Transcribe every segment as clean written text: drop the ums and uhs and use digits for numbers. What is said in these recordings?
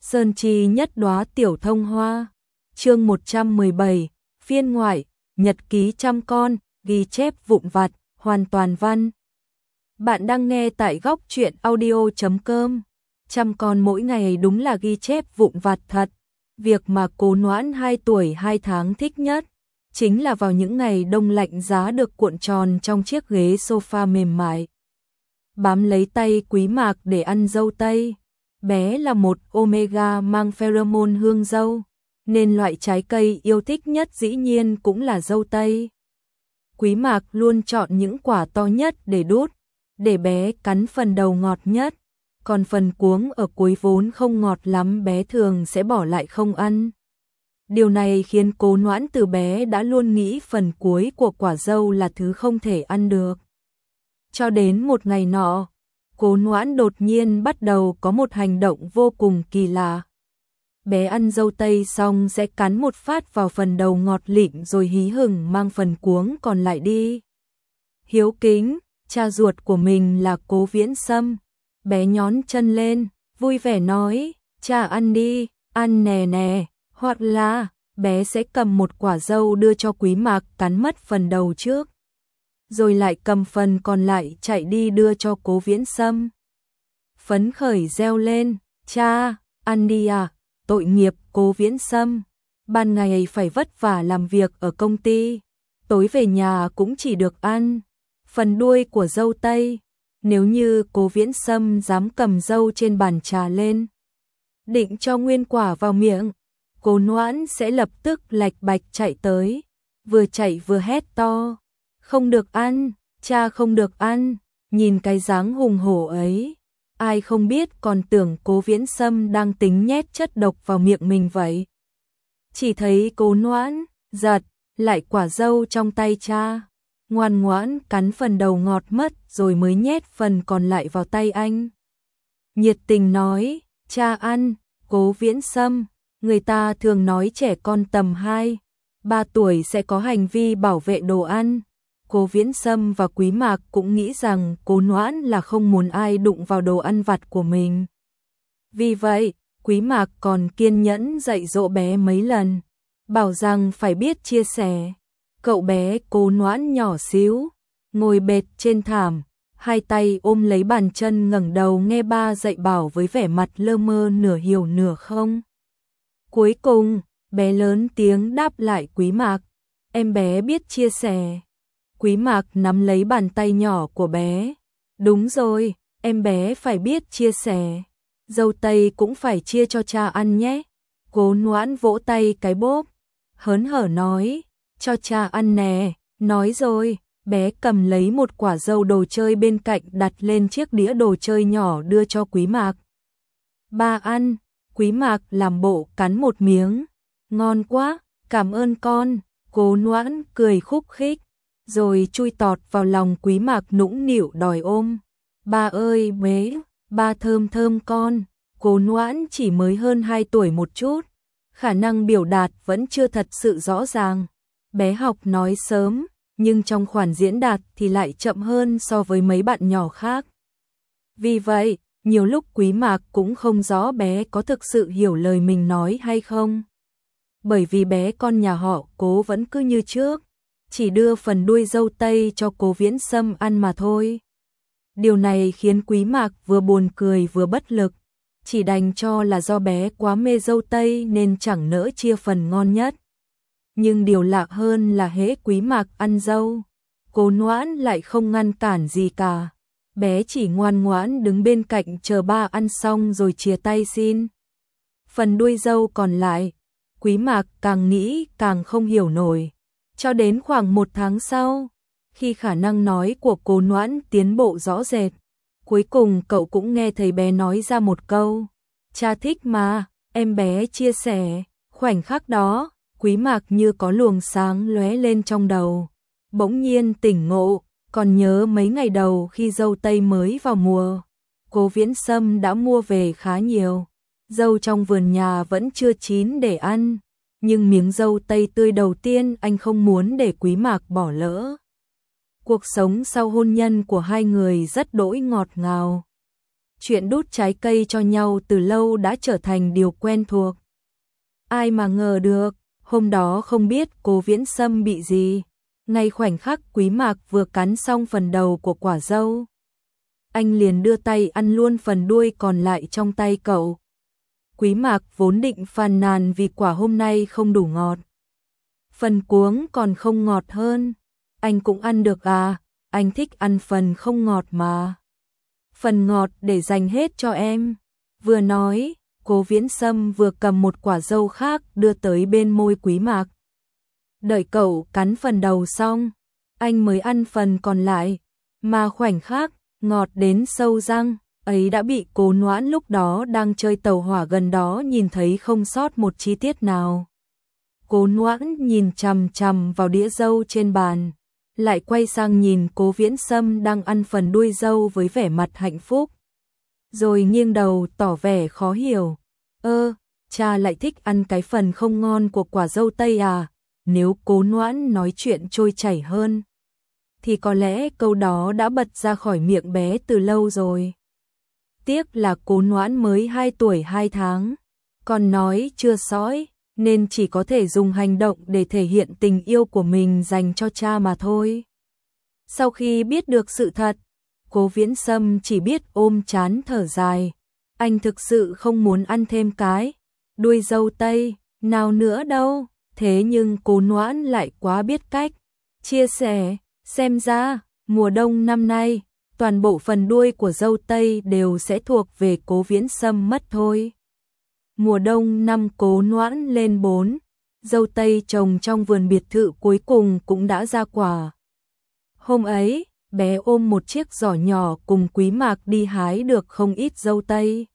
Sơn chi nhất đóa tiểu thông hoa. Chương 117, phiên ngoại, nhật ký trăm con, ghi chép vụn vặt, hoàn toàn văn. Bạn đang nghe tại góc truyện audio.com. Trăm con mỗi ngày đúng là ghi chép vụn vặt thật. Việc mà Cố Noãn 2 tuổi 2 tháng thích nhất chính là vào những ngày đông lạnh giá được cuộn tròn trong chiếc ghế sofa mềm mại, bám lấy tay Quý Mạc để ăn dâu tây. Bé là một omega mang pheromone hương dâu, nên loại trái cây yêu thích nhất dĩ nhiên cũng là dâu tây. Quý Mạc luôn chọn những quả to nhất để đút, để bé cắn phần đầu ngọt nhất, còn phần cuống ở cuối vốn không ngọt lắm bé thường sẽ bỏ lại không ăn. Điều này khiến Cố Noãn từ bé đã luôn nghĩ phần cuối của quả dâu là thứ không thể ăn được. Cho đến một ngày nọ, Cố Noãn đột nhiên bắt đầu có một hành động vô cùng kỳ lạ. Bé ăn dâu tây xong sẽ cắn một phát vào phần đầu ngọt lịm rồi hí hửng mang phần cuống còn lại đi. Hiếu kính, cha ruột của mình là Cố Viễn Sâm. Bé nhón chân lên, vui vẻ nói, cha ăn đi, ăn nè nè, hoặc là bé sẽ cầm một quả dâu đưa cho Quý Mạc cắn mất phần đầu trước, rồi lại cầm phần còn lại chạy đi đưa cho Cố Viễn Sâm. Phấn khởi reo lên, cha, ăn đi à, tội nghiệp Cố Viễn Sâm. Ban ngày phải vất vả làm việc ở công ty, tối về nhà cũng chỉ được ăn phần đuôi của dâu tây. Nếu như Cố Viễn Sâm dám cầm dâu trên bàn trà lên, định cho nguyên quả vào miệng, Cố Noãn sẽ lập tức lạch bạch chạy tới, vừa chạy vừa hét to, không được ăn, cha không được ăn. Nhìn cái dáng hùng hổ ấy, ai không biết còn tưởng Cố Viễn Sâm đang tính nhét chất độc vào miệng mình vậy. Chỉ thấy Cố Noãn giật lại quả dâu trong tay cha, ngoan ngoãn cắn phần đầu ngọt mất rồi mới nhét phần còn lại vào tay anh. Nhiệt tình nói, cha ăn. Cố Viễn Sâm, người ta thường nói trẻ con tầm 2, 3 tuổi sẽ có hành vi bảo vệ đồ ăn. Cố Viễn Sâm và Quý Mạc cũng nghĩ rằng Cố Noãn là không muốn ai đụng vào đồ ăn vặt của mình. Vì vậy, Quý Mạc còn kiên nhẫn dạy dỗ bé mấy lần, bảo rằng phải biết chia sẻ. Cậu bé Cố Noãn nhỏ xíu, ngồi bệt trên thảm, hai tay ôm lấy bàn chân ngẩng đầu nghe ba dạy bảo với vẻ mặt lơ mơ nửa hiểu nửa không. Cuối cùng, bé lớn tiếng đáp lại Quý Mạc, em bé biết chia sẻ. Quý Mạc nắm lấy bàn tay nhỏ của bé, đúng rồi, em bé phải biết chia sẻ. Dâu tây cũng phải chia cho cha ăn nhé. Cố Noãn vỗ tay cái bốp, hớn hở nói, cho cha ăn nè. Nói rồi, bé cầm lấy một quả dâu đồ chơi bên cạnh đặt lên chiếc đĩa đồ chơi nhỏ đưa cho Quý Mạc. Ba ăn. Quý Mạc làm bộ cắn một miếng, ngon quá, cảm ơn con. Cố Noãn cười khúc khích, rồi chui tọt vào lòng Quý Mạc nũng nịu đòi ôm. Ba ơi bé, ba thơm thơm con. Cố Noãn chỉ mới hơn 2 tuổi một chút, khả năng biểu đạt vẫn chưa thật sự rõ ràng. Bé học nói sớm, nhưng trong khoản diễn đạt thì lại chậm hơn so với mấy bạn nhỏ khác. Vì vậy, nhiều lúc Quý Mạc cũng không rõ bé có thực sự hiểu lời mình nói hay không. Bởi vì bé con nhà họ Cố vẫn cứ như trước, chỉ đưa phần đuôi dâu tây cho Cố Viễn Sâm ăn mà thôi. Điều này khiến Quý Mạc vừa buồn cười vừa bất lực, chỉ đành cho là do bé quá mê dâu tây nên chẳng nỡ chia phần ngon nhất. Nhưng điều lạ hơn là hễ Quý Mạc ăn dâu, Cố Noãn lại không ngăn cản gì cả. Bé chỉ ngoan ngoãn đứng bên cạnh chờ ba ăn xong rồi chia tay xin. Phần đuôi dâu còn lại, Quý Mạc càng nghĩ càng không hiểu nổi. Cho đến khoảng 1 tháng sau, khi khả năng nói của Cố Noãn tiến bộ rõ rệt, cuối cùng cậu cũng nghe thấy bé nói ra một câu, cha thích mà, em bé chia sẻ. Khoảnh khắc đó, Quý Mạc như có luồng sáng lóe lên trong đầu, bỗng nhiên tỉnh ngộ. Còn nhớ mấy ngày đầu khi dâu tây mới vào mùa, Cố Viễn Sâm đã mua về khá nhiều. Dâu trong vườn nhà vẫn chưa chín để ăn, nhưng miếng dâu tây tươi đầu tiên anh không muốn để Quý Mạc bỏ lỡ. Cuộc sống sau hôn nhân của hai người rất đỗi ngọt ngào. Chuyện đút trái cây cho nhau từ lâu đã trở thành điều quen thuộc. Ai mà ngờ được, hôm đó không biết Cố Viễn Sâm bị gì. Ngay khoảnh khắc Quý Mạc vừa cắn xong phần đầu của quả dâu, anh liền đưa tay ăn luôn phần đuôi còn lại trong tay cậu. Quý Mạc vốn định phàn nàn vì quả hôm nay không đủ ngọt. Phần cuống còn không ngọt hơn. Anh cũng ăn được à, anh thích ăn phần không ngọt mà. Phần ngọt để dành hết cho em. Vừa nói, Cố Viễn Sâm vừa cầm một quả dâu khác đưa tới bên môi Quý Mạc. Đợi cậu cắn phần đầu xong, anh mới ăn phần còn lại, mà khoảnh khắc ngọt đến sâu răng ấy đã bị Cố Noãn lúc đó đang chơi tàu hỏa gần đó nhìn thấy không sót một chi tiết nào. Cố Noãn nhìn chằm chằm vào đĩa dâu trên bàn, lại quay sang nhìn Cố Viễn Sâm đang ăn phần đuôi dâu với vẻ mặt hạnh phúc. Rồi nghiêng đầu tỏ vẻ khó hiểu. Cha lại thích ăn cái phần không ngon của quả dâu tây à? Nếu Cố Noãn nói chuyện trôi chảy hơn, thì có lẽ câu đó đã bật ra khỏi miệng bé từ lâu rồi. Tiếc là Cố Noãn mới 2 tuổi 2 tháng, còn nói chưa sõi, nên chỉ có thể dùng hành động để thể hiện tình yêu của mình dành cho cha mà thôi. Sau khi biết được sự thật, Cố Viễn Sâm chỉ biết ôm trán thở dài. Anh thực sự không muốn ăn thêm cái đuôi dâu tây nào nữa đâu. Thế nhưng Cố Noãn lại quá biết cách chia sẻ. Xem ra, mùa đông năm nay, toàn bộ phần đuôi của dâu tây đều sẽ thuộc về Cố Viễn Sâm mất thôi. Mùa đông năm Cố Noãn lên 4, dâu tây trồng trong vườn biệt thự cuối cùng cũng đã ra quả. Hôm ấy, bé ôm một chiếc giỏ nhỏ cùng Quý Mạc đi hái được không ít dâu tây.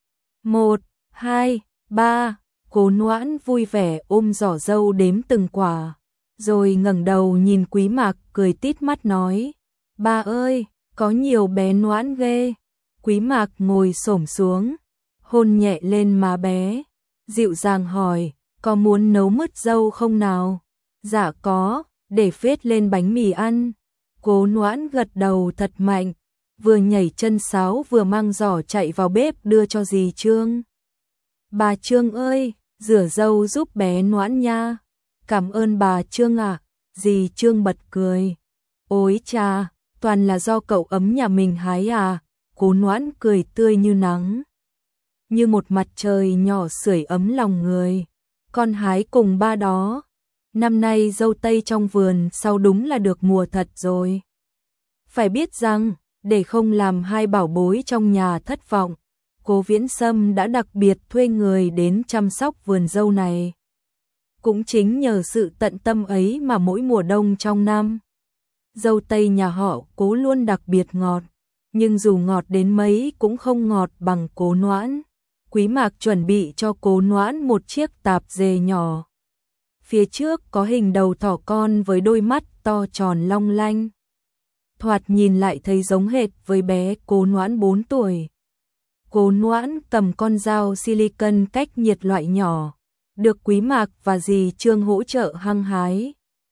1, 2, 3, Cố Noãn vui vẻ ôm giỏ dâu đếm từng quả, rồi ngẩng đầu nhìn Quý Mạc cười tít mắt nói: "Ba ơi, có nhiều bé Noãn ghê." Quý Mạc ngồi xổm xuống, hôn nhẹ lên má bé, dịu dàng hỏi: "Có muốn nấu mứt dâu không nào?" "Dạ có, để phết lên bánh mì ăn." Cố Noãn gật đầu thật mạnh, vừa nhảy chân sáo vừa mang giỏ chạy vào bếp đưa cho dì Trương. "Bà Trương ơi, rửa dâu giúp bé Noãn nha." "Cảm ơn bà Trương ạ." Dì Trương bật cười. "Ôi chà, toàn là do cậu ấm nhà mình hái à?" Cố Noãn cười tươi như nắng, như một mặt trời nhỏ sưởi ấm lòng người. "Con hái cùng ba đó. Năm nay dâu tây trong vườn sau đúng là được mùa thật rồi." Phải biết rằng, để không làm hai bảo bối trong nhà thất vọng, Cố Viễn Sâm đã đặc biệt thuê người đến chăm sóc vườn dâu này. Cũng chính nhờ sự tận tâm ấy mà mỗi mùa đông trong năm, dâu tây nhà họ Cố luôn đặc biệt ngọt, nhưng dù ngọt đến mấy cũng không ngọt bằng Cố Noãn. Quý Mạc chuẩn bị cho Cố Noãn một chiếc tạp dề nhỏ. Phía trước có hình đầu thỏ con với đôi mắt to tròn long lanh. Thoạt nhìn lại thấy giống hệt với bé Cố Noãn 4 tuổi. Cố Noãn cầm con dao silicon cách nhiệt loại nhỏ, được Quý Mạc và dì Trương hỗ trợ hăng hái,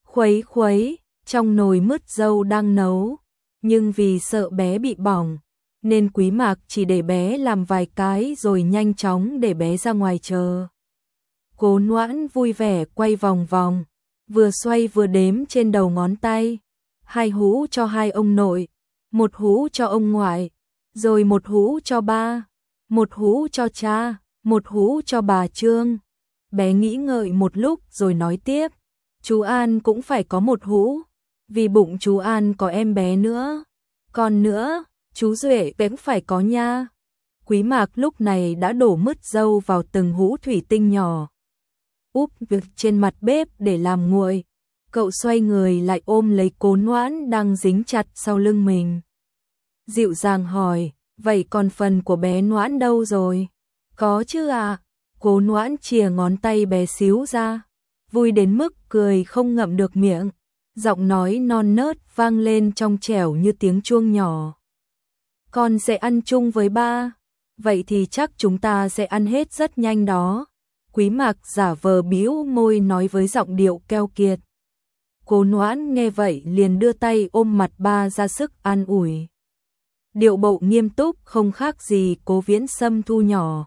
khuấy trong nồi mứt dâu đang nấu, nhưng vì sợ bé bị bỏng, nên Quý Mạc chỉ để bé làm vài cái rồi nhanh chóng để bé ra ngoài chờ. Cố Noãn vui vẻ quay vòng vòng, vừa xoay vừa đếm trên đầu ngón tay, 2 hũ cho 2 ông nội, 1 hũ cho ông ngoại, rồi 1 hũ cho ba, 1 hũ cho cha, 1 hũ cho bà Trương. Bé nghĩ ngợi một lúc rồi nói tiếp: "Chú An cũng phải có 1 hũ, vì bụng chú An có em bé nữa. Còn nữa, chú Duệ cũng phải có nha." Quý Mạc lúc này đã đổ mứt dâu vào từng hũ thủy tinh nhỏ, úp việc trên mặt bếp để làm nguội. Cậu xoay người lại ôm lấy Cố Noãn đang dính chặt sau lưng mình, dịu dàng hỏi: "Vậy còn phần của bé Noãn đâu rồi?" "Có chứ à." Cố Noãn chìa ngón tay bé xíu ra, vui đến mức cười không ngậm được miệng, giọng nói non nớt vang lên trong trẻo như tiếng chuông nhỏ: "Con sẽ ăn chung với ba." "Vậy thì chắc chúng ta sẽ ăn hết rất nhanh đó." Quý Mạc giả vờ bĩu môi nói với giọng điệu keo kiệt. Cố Noãn nghe vậy liền đưa tay ôm mặt ba ra sức an ủi. điệu bộ nghiêm túc không khác gì Cố Viễn Sâm thu nhỏ.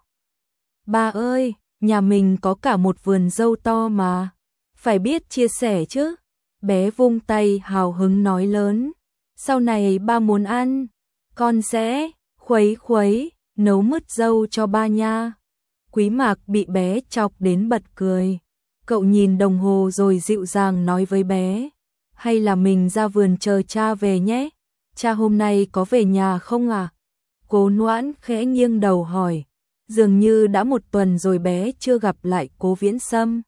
Ba ơi, nhà mình có cả một vườn dâu to mà, phải biết chia sẻ chứ. Bé vung tay hào hứng nói lớn, sau này ba muốn ăn, con sẽ khuấy khuấy, nấu mứt dâu cho ba nha. Quý Mạc bị bé chọc đến bật cười. Cậu nhìn đồng hồ rồi dịu dàng nói với bé, hay là mình ra vườn chờ cha về nhé, cha hôm nay có về nhà không à? Cố Noãn khẽ nghiêng đầu hỏi, dường như đã một tuần rồi bé chưa gặp lại Cố Viễn Sâm.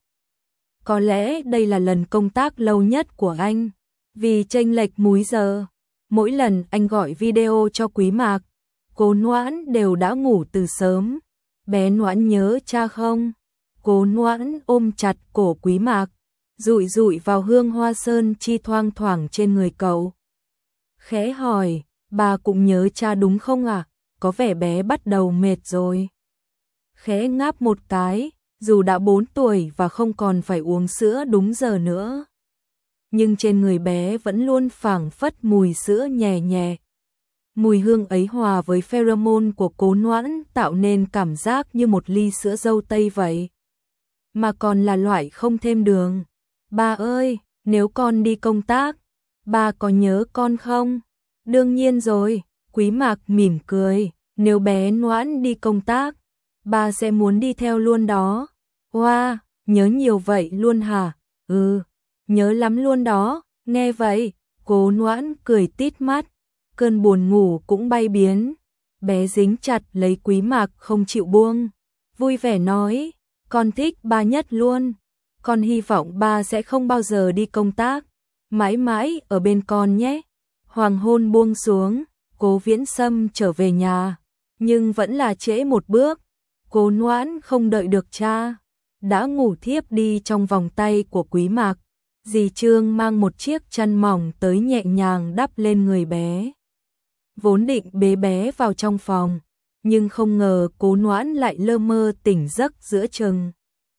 Có lẽ đây là lần công tác lâu nhất của anh, vì chênh lệch múi giờ. Mỗi lần anh gọi video cho Quý Mạc, Cố Noãn đều đã ngủ từ sớm. Bé Noãn nhớ cha không? Cố Noãn ôm chặt cổ Quý Mạc, dụi dụi vào hương hoa sơn chi thoang thoảng trên người cậu. Khẽ hỏi, bà cũng nhớ cha đúng không ạ? Có vẻ bé bắt đầu mệt rồi. Khẽ ngáp một cái, dù đã 4 tuổi và không còn phải uống sữa đúng giờ nữa, nhưng trên người bé vẫn luôn phảng phất mùi sữa nhẹ nhẹ. Mùi hương ấy hòa với pheromone của Cố Noãn tạo nên cảm giác như một ly sữa dâu tây vậy. Mà còn là loại không thêm đường. Ba ơi, nếu con đi công tác, ba có nhớ con không? Đương nhiên rồi, Quý Mạc mỉm cười, nếu bé Noãn đi công tác, ba sẽ muốn đi theo luôn đó. Wow, nhớ nhiều vậy luôn hả? Ừ, nhớ lắm luôn đó. Nghe vậy, Cố Noãn cười tít mắt, cơn buồn ngủ cũng bay biến. Bé dính chặt lấy Quý Mạc không chịu buông, vui vẻ nói, con thích ba nhất luôn. Con hy vọng ba sẽ không bao giờ đi công tác, mãi mãi ở bên con nhé. Hoàng hôn buông xuống, Cố Viễn Sâm trở về nhà, nhưng vẫn là trễ một bước. Cố Noãn không đợi được cha, đã ngủ thiếp đi trong vòng tay của Quý Mạc. Dì Trương mang một chiếc chăn mỏng tới nhẹ nhàng đắp lên người bé. Vốn định bế bé vào trong phòng, nhưng không ngờ Cố Noãn lại lơ mơ tỉnh giấc giữa chừng.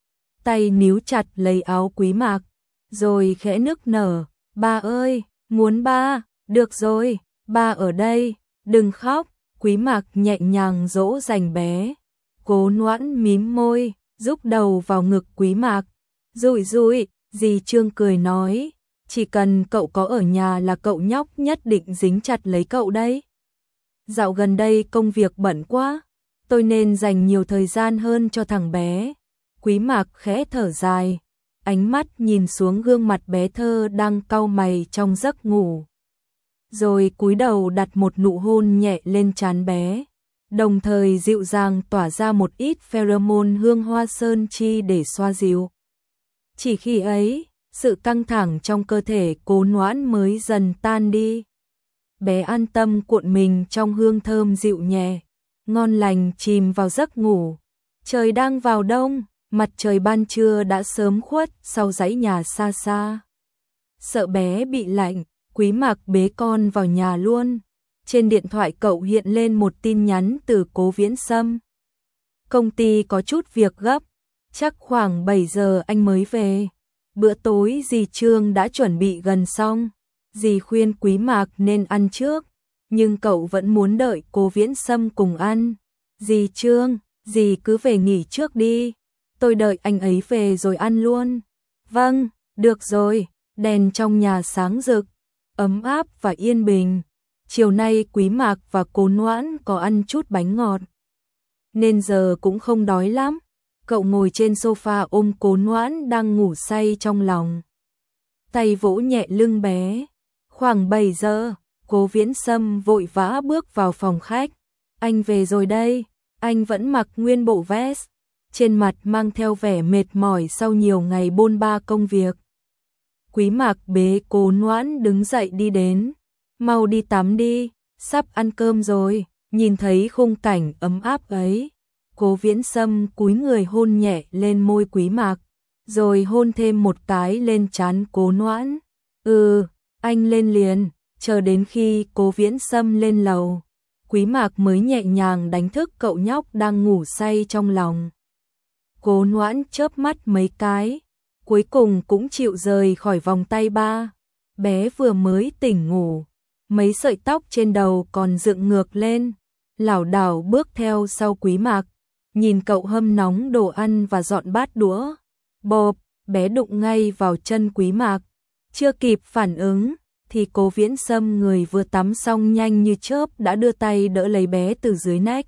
Tay níu chặt lấy áo Quý Mạc, rồi khẽ nức nở, ba ơi, muốn ba, được rồi, ba ở đây, đừng khóc. Quý Mạc nhẹ nhàng dỗ dành bé. Cố Noãn mím môi, rúc đầu vào ngực Quý Mạc. Rụi rụi, dì Trương cười nói, chỉ cần cậu có ở nhà là cậu nhóc nhất định dính chặt lấy cậu đấy. Dạo gần đây công việc bận quá, tôi nên dành nhiều thời gian hơn cho thằng bé. Quý Mạc khẽ thở dài, ánh mắt nhìn xuống gương mặt bé thơ đang cau mày trong giấc ngủ. Rồi cúi đầu đặt một nụ hôn nhẹ lên trán bé, đồng thời dịu dàng tỏa ra một ít pheromone hương hoa sơn chi để xoa dịu. Chỉ khi ấy, sự căng thẳng trong cơ thể Cố Noãn mới dần tan đi. Bé an tâm cuộn mình trong hương thơm dịu nhẹ, ngon lành chìm vào giấc ngủ. Trời đang vào đông, mặt trời ban trưa đã sớm khuất sau dãy nhà xa xa. Sợ bé bị lạnh, Quý Mạc bế con vào nhà luôn. Trên điện thoại cậu hiện lên một tin nhắn từ Cố Viễn Sâm. Công ty có chút việc gấp, chắc khoảng 7 giờ anh mới về. Bữa tối dì Trương đã chuẩn bị gần xong. Dì khuyên Quý Mạc nên ăn trước, nhưng cậu vẫn muốn đợi Cố Viễn Sâm cùng ăn. Dì Trương, dì cứ về nghỉ trước đi, tôi đợi anh ấy về rồi ăn luôn. Vâng, được rồi. Đèn trong nhà sáng rực, ấm áp và yên bình. Chiều nay Quý Mạc và Cố Noãn có ăn chút bánh ngọt, nên giờ cũng không đói lắm. Cậu ngồi trên sofa ôm Cố Noãn đang ngủ say trong lòng, tay vỗ nhẹ lưng bé. Khoảng 7 giờ, Cố Viễn Sâm vội vã bước vào phòng khách. Anh về rồi đây. Anh vẫn mặc nguyên bộ vest, trên mặt mang theo vẻ mệt mỏi sau nhiều ngày bôn ba công việc. Quý Mạc bế Cố Noãn đứng dậy đi đến. Mau đi tắm đi, sắp ăn cơm rồi. Nhìn thấy khung cảnh ấm áp ấy, Cố Viễn Sâm cúi người hôn nhẹ lên môi Quý Mạc, rồi hôn thêm một cái lên trán Cố Noãn. Anh lên liền. Chờ đến khi Cố Viễn Sâm lên lầu, Quý Mạc mới nhẹ nhàng đánh thức cậu nhóc đang ngủ say trong lòng. Cố Noãn chớp mắt mấy cái, cuối cùng cũng chịu rời khỏi vòng tay ba. Bé vừa mới tỉnh ngủ, mấy sợi tóc trên đầu còn dựng ngược lên, lảo đảo bước theo sau Quý Mạc, nhìn cậu hâm nóng đồ ăn và dọn bát đũa. Bộp, bé đụng ngay vào chân Quý Mạc, chưa kịp phản ứng thì Cố Viễn Sâm người vừa tắm xong nhanh như chớp đã đưa tay đỡ lấy bé từ dưới nách.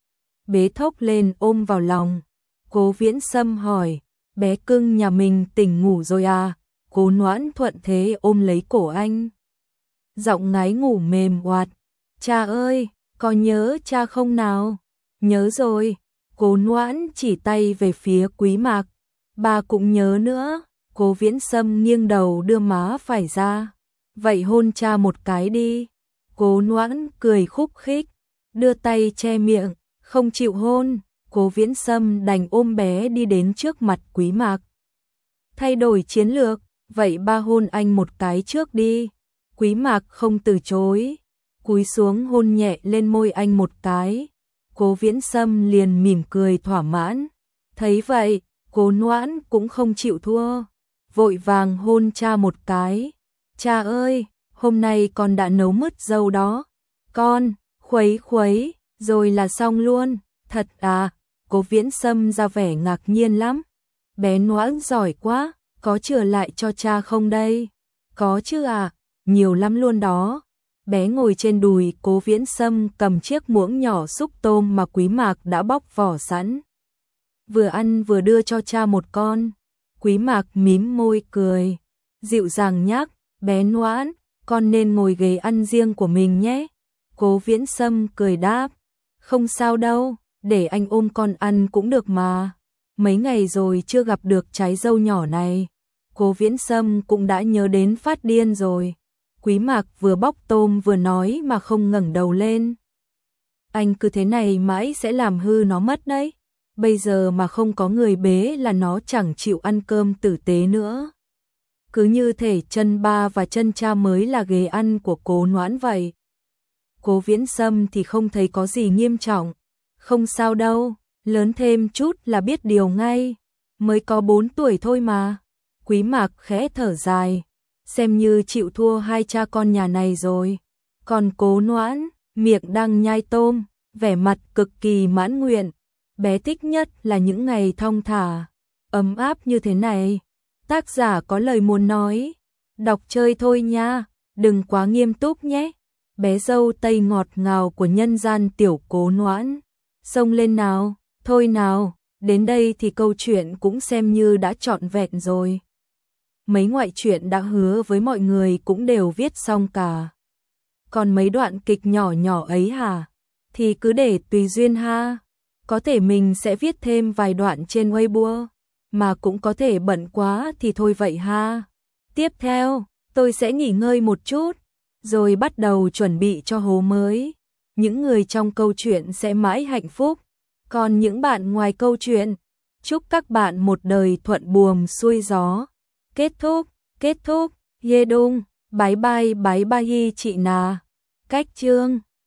Bế thốc lên ôm vào lòng. Cố Viễn Sâm hỏi, bé cưng nhà mình tỉnh ngủ rồi à? Cố Noãn thuận thế ôm lấy cổ anh. Giọng ngái ngủ mềm oạt, cha ơi, có nhớ cha không nào? Nhớ rồi. Cố Noãn chỉ tay về phía Quý Mạc, bà cũng nhớ nữa. Cố Viễn Sâm nghiêng đầu đưa má phải ra, vậy hôn cha một cái đi. Cố Noãn cười khúc khích, đưa tay che miệng, không chịu hôn. Cố Viễn Sâm đành ôm bé đi đến trước mặt Quý Mạc. Thay đổi chiến lược, vậy ba hôn anh một cái trước đi. Quý Mạc không từ chối, cúi xuống hôn nhẹ lên môi anh một cái. Cố Viễn Sâm liền mỉm cười thỏa mãn. Thấy vậy, Cố Noãn cũng không chịu thua, vội vàng hôn cha một cái. Cha ơi, hôm nay con đã nấu mứt dâu đó. Con, khuấy khuấy, rồi là xong luôn. Thật à? Cố Viễn Sâm ra vẻ ngạc nhiên lắm. Bé Noãn giỏi quá, có chừa lại cho cha không đây? Có chứ à, nhiều lắm luôn đó. Bé ngồi trên đùi Cố Viễn Sâm cầm chiếc muỗng nhỏ xúc tôm mà Quý Mạc đã bóc vỏ sẵn. Vừa ăn vừa đưa cho cha một con. Quý Mạc mím môi cười, dịu dàng nhắc, bé Noãn, con nên ngồi ghế ăn riêng của mình nhé. Cố Viễn Sâm cười đáp, không sao đâu, để anh ôm con ăn cũng được mà. Mấy ngày rồi chưa gặp được trái dâu nhỏ này. Cố Viễn Sâm cũng đã nhớ đến phát điên rồi. Quý Mạc vừa bóc tôm vừa nói mà không ngẩng đầu lên. Anh cứ thế này mãi sẽ làm hư nó mất đấy. Bây giờ mà không có người bế là nó chẳng chịu ăn cơm tử tế nữa. Cứ như thể chân ba và chân cha mới là ghế ăn của Cố Noãn vậy. Cố Viễn Sâm thì không thấy có gì nghiêm trọng. Không sao đâu, lớn thêm chút là biết điều ngay. Mới có 4 tuổi thôi mà. Quý Mạc khẽ thở dài, xem như chịu thua hai cha con nhà này rồi. Còn Cố Noãn, miệng đang nhai tôm, vẻ mặt cực kỳ mãn nguyện. Bé thích nhất là những ngày thong thả, ấm áp như thế này. Tác giả có lời muốn nói, đọc chơi thôi nha, đừng quá nghiêm túc nhé. Bé dâu tây ngọt ngào của nhân gian tiểu Cố Noãn. Xông lên nào, thôi nào, đến đây thì câu chuyện cũng xem như đã trọn vẹn rồi. Mấy ngoại truyện đã hứa với mọi người cũng đều viết xong cả. Còn mấy đoạn kịch nhỏ nhỏ ấy hả? Thì cứ để tùy duyên ha. Có thể mình sẽ viết thêm vài đoạn trên Weibo, mà cũng có thể bận quá thì thôi vậy ha. Tiếp theo, tôi sẽ nghỉ ngơi một chút, rồi bắt đầu chuẩn bị cho hố mới. Những người trong câu chuyện sẽ mãi hạnh phúc, còn những bạn ngoài câu chuyện, chúc các bạn một đời thuận buồm xuôi gió. Kết thúc, yeah đung, bye bye chị nà. Cách chương